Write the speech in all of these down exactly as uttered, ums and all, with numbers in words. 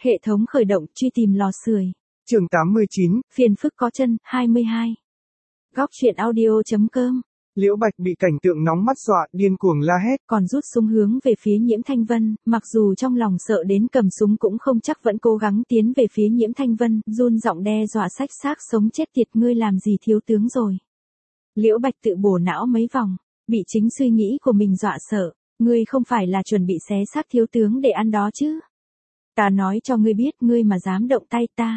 Hệ thống khởi động, truy tìm lò sưởi. Chương tám mươi chín. Phiền phức có chân, hai mươi hai. Góc truyện audio.com. Liễu Bạch bị cảnh tượng nóng mắt dọa, điên cuồng la hét. Còn rút súng hướng về phía Nhiễm Thanh Vân, mặc dù trong lòng sợ đến cầm súng cũng không chắc vẫn cố gắng tiến về phía Nhiễm Thanh Vân, run giọng đe dọa xách xác sống chết tiệt, ngươi làm gì thiếu tướng rồi. Liễu Bạch tự bổ não mấy vòng, bị chính suy nghĩ của mình dọa sợ, ngươi không phải là chuẩn bị xé xác thiếu tướng để ăn đó chứ. Ta nói cho ngươi biết, ngươi mà dám động tay ta,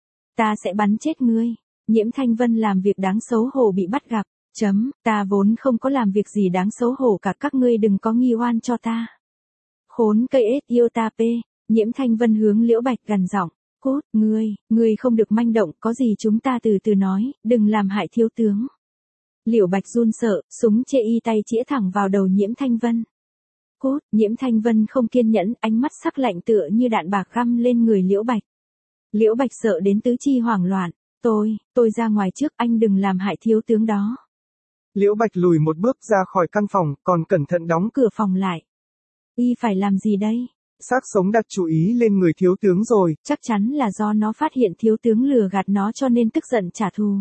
ta sẽ bắn chết ngươi. Nhiễm Thanh Vân làm việc đáng xấu hổ bị bắt gặp. Chấm, ta vốn không có làm việc gì đáng xấu hổ cả, các ngươi đừng có nghi oan cho ta. Khốn cây ếch yêu ta pê. Nhiễm Thanh Vân hướng Liễu Bạch gằn giọng, cút, ngươi, ngươi không được manh động, có gì chúng ta từ từ nói, đừng làm hại thiếu tướng. Liễu Bạch run sợ, súng chê y tay chĩa thẳng vào đầu Nhiễm Thanh Vân. Cút, Nhiễm Thanh Vân không kiên nhẫn, ánh mắt sắc lạnh tựa như đạn bạc găm lên người Liễu Bạch. Liễu Bạch sợ đến tứ chi hoảng loạn, tôi, tôi ra ngoài trước, anh đừng làm hại thiếu tướng đó. Liễu Bạch lùi một bước ra khỏi căn phòng, còn cẩn thận đóng cửa phòng lại. Y phải làm gì đây? Xác sống đặt chú ý lên người thiếu tướng rồi. Chắc chắn là do nó phát hiện thiếu tướng lừa gạt nó cho nên tức giận trả thù.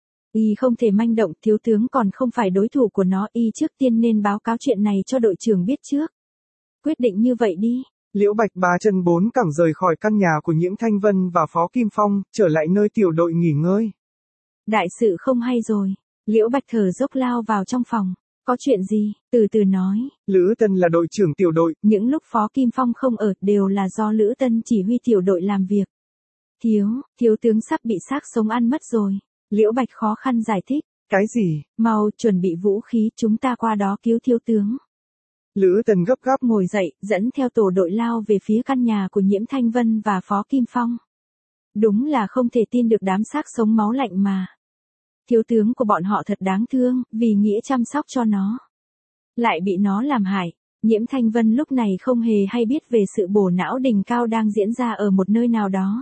Y không thể manh động, thiếu tướng còn không phải đối thủ của nó, y trước tiên nên báo cáo chuyện này cho đội trưởng biết trước. Quyết định như vậy đi. Liễu Bạch ba chân bốn cẳng rời khỏi căn nhà của Nhiễm Thanh Vân và Phó Kim Phong, trở lại nơi tiểu đội nghỉ ngơi. Đại sự không hay rồi. Liễu Bạch thở dốc lao vào trong phòng. Có chuyện gì? Từ từ nói. Lữ Tân là đội trưởng tiểu đội. Những lúc Phó Kim Phong không ở đều là do Lữ Tân chỉ huy tiểu đội làm việc. Thiếu, thiếu tướng sắp bị xác sống ăn mất rồi. Liễu Bạch khó khăn giải thích. Cái gì? Mau chuẩn bị vũ khí, chúng ta qua đó cứu thiếu tướng. Lữ Tân gấp gáp ngồi dậy, dẫn theo tổ đội lao về phía căn nhà của Nhiễm Thanh Vân và Phó Kim Phong. Đúng là không thể tin được đám xác sống máu lạnh mà. Thiếu tướng của bọn họ thật đáng thương, vì nghĩa chăm sóc cho nó, lại bị nó làm hại. Nhiễm Thanh Vân lúc này không hề hay biết về sự bổ não đỉnh cao đang diễn ra ở một nơi nào đó.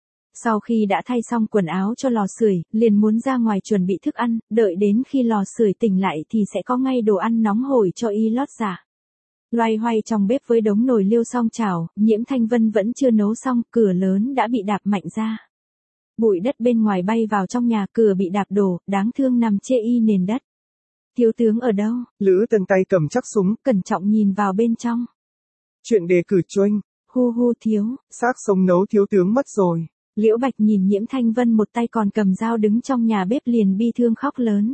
Sau khi đã thay xong quần áo cho lò sưởi, liền muốn ra ngoài chuẩn bị thức ăn, đợi đến khi lò sưởi tỉnh lại thì sẽ có ngay đồ ăn nóng hổi cho y lót dạ. Loay hoay trong bếp với đống nồi liêu song chảo, Nhiễm Thanh Vân vẫn chưa nấu xong, cửa lớn đã bị đạp mạnh ra. Bụi đất bên ngoài bay vào trong nhà, cửa bị đạp đổ, đáng thương nằm chê y nền đất. Thiếu tướng ở đâu? Lữ Tân tay cầm chắc súng, cẩn trọng nhìn vào bên trong. Chuyện đề cử choanh. Hu hu thiếu. Xác sống nấu thiếu tướng mất rồi. Liễu Bạch nhìn Nhiễm Thanh Vân một tay còn cầm dao đứng trong nhà bếp liền bi thương khóc lớn.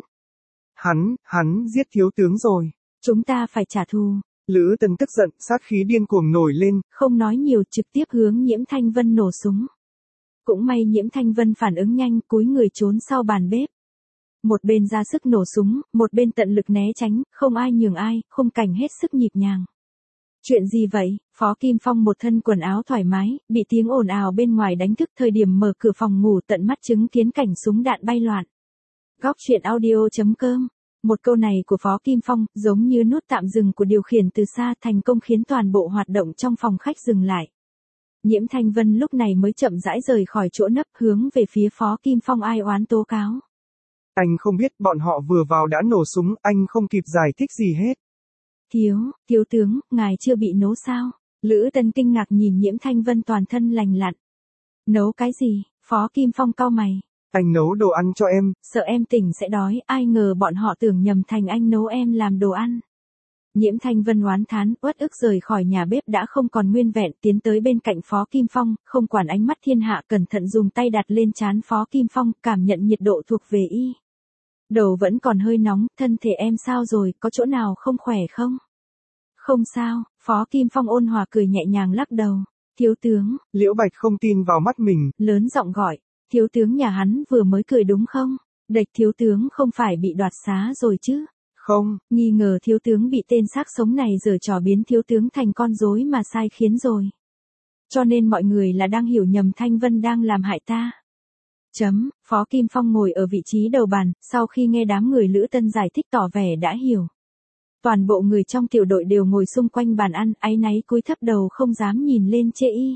Hắn, hắn giết thiếu tướng rồi. Chúng ta phải trả thù. Lữ Tân tức giận, sát khí điên cuồng nổi lên. Không nói nhiều, trực tiếp hướng Nhiễm Thanh Vân nổ súng. Cũng may Nhiễm Thanh Vân phản ứng nhanh, cúi người trốn sau bàn bếp. Một bên ra sức nổ súng, một bên tận lực né tránh, không ai nhường ai, khung cảnh hết sức nhịp nhàng. Chuyện gì vậy? Phó Kim Phong một thân quần áo thoải mái, bị tiếng ồn ào bên ngoài đánh thức, thời điểm mở cửa phòng ngủ tận mắt chứng kiến cảnh súng đạn bay loạn. Góc truyện audio.com. Một câu này của Phó Kim Phong, giống như nút tạm dừng của điều khiển từ xa, thành công khiến toàn bộ hoạt động trong phòng khách dừng lại. Nhiễm Thanh Vân lúc này mới chậm rãi rời khỏi chỗ nấp, hướng về phía Phó Kim Phong ai oán tố cáo. Anh không biết bọn họ vừa vào đã nổ súng, anh không kịp giải thích gì hết. Thiếu, thiếu tướng, ngài chưa bị nấu sao? Lữ Tân kinh ngạc nhìn Nhiễm Thanh Vân toàn thân lành lặn. Nấu cái gì? Phó Kim Phong cau mày. Anh nấu đồ ăn cho em. Sợ em tỉnh sẽ đói, ai ngờ bọn họ tưởng nhầm thành anh nấu em làm đồ ăn. Nhiễm Thanh Vân oán thán, uất ức rời khỏi nhà bếp đã không còn nguyên vẹn, tiến tới bên cạnh Phó Kim Phong, không quản ánh mắt thiên hạ, cẩn thận dùng tay đặt lên trán Phó Kim Phong, cảm nhận nhiệt độ thuộc về y. Đầu vẫn còn hơi nóng, thân thể em sao rồi, có chỗ nào không khỏe không? Không sao, Phó Kim Phong ôn hòa cười nhẹ nhàng lắc đầu. Thiếu tướng. Liễu Bạch không tin vào mắt mình. Lớn giọng gọi, thiếu tướng nhà hắn vừa mới cười đúng không? Địch thiếu tướng không phải bị đoạt xá rồi chứ? Không. Nghi ngờ thiếu tướng bị tên xác sống này giở trò biến thiếu tướng thành con rối mà sai khiến rồi. Cho nên mọi người là đang hiểu nhầm Thanh Vân đang làm hại ta. Chấm, Phó Kim Phong ngồi ở vị trí đầu bàn, sau khi nghe đám người Lữ Tân giải thích tỏ vẻ đã hiểu. Toàn bộ người trong tiểu đội đều ngồi xung quanh bàn ăn, áy náy cúi thấp đầu không dám nhìn lên chê y.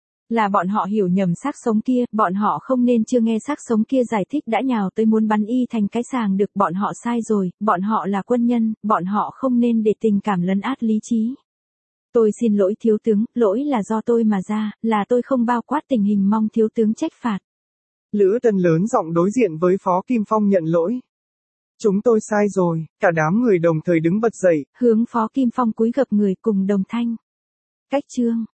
Là bọn họ hiểu nhầm xác sống kia, bọn họ không nên chưa nghe xác sống kia giải thích đã nhào tới muốn bắn y thành cái sàng được, bọn họ sai rồi, bọn họ là quân nhân, bọn họ không nên để tình cảm lấn át lý trí. Tôi xin lỗi thiếu tướng, lỗi là do tôi mà ra, là tôi không bao quát tình hình, mong thiếu tướng trách phạt. Lữ Tân lớn giọng đối diện với Phó Kim Phong nhận lỗi. Chúng tôi sai rồi, cả đám người đồng thời đứng bật dậy. Hướng Phó Kim Phong cúi gập người cùng đồng thanh. Cách chương.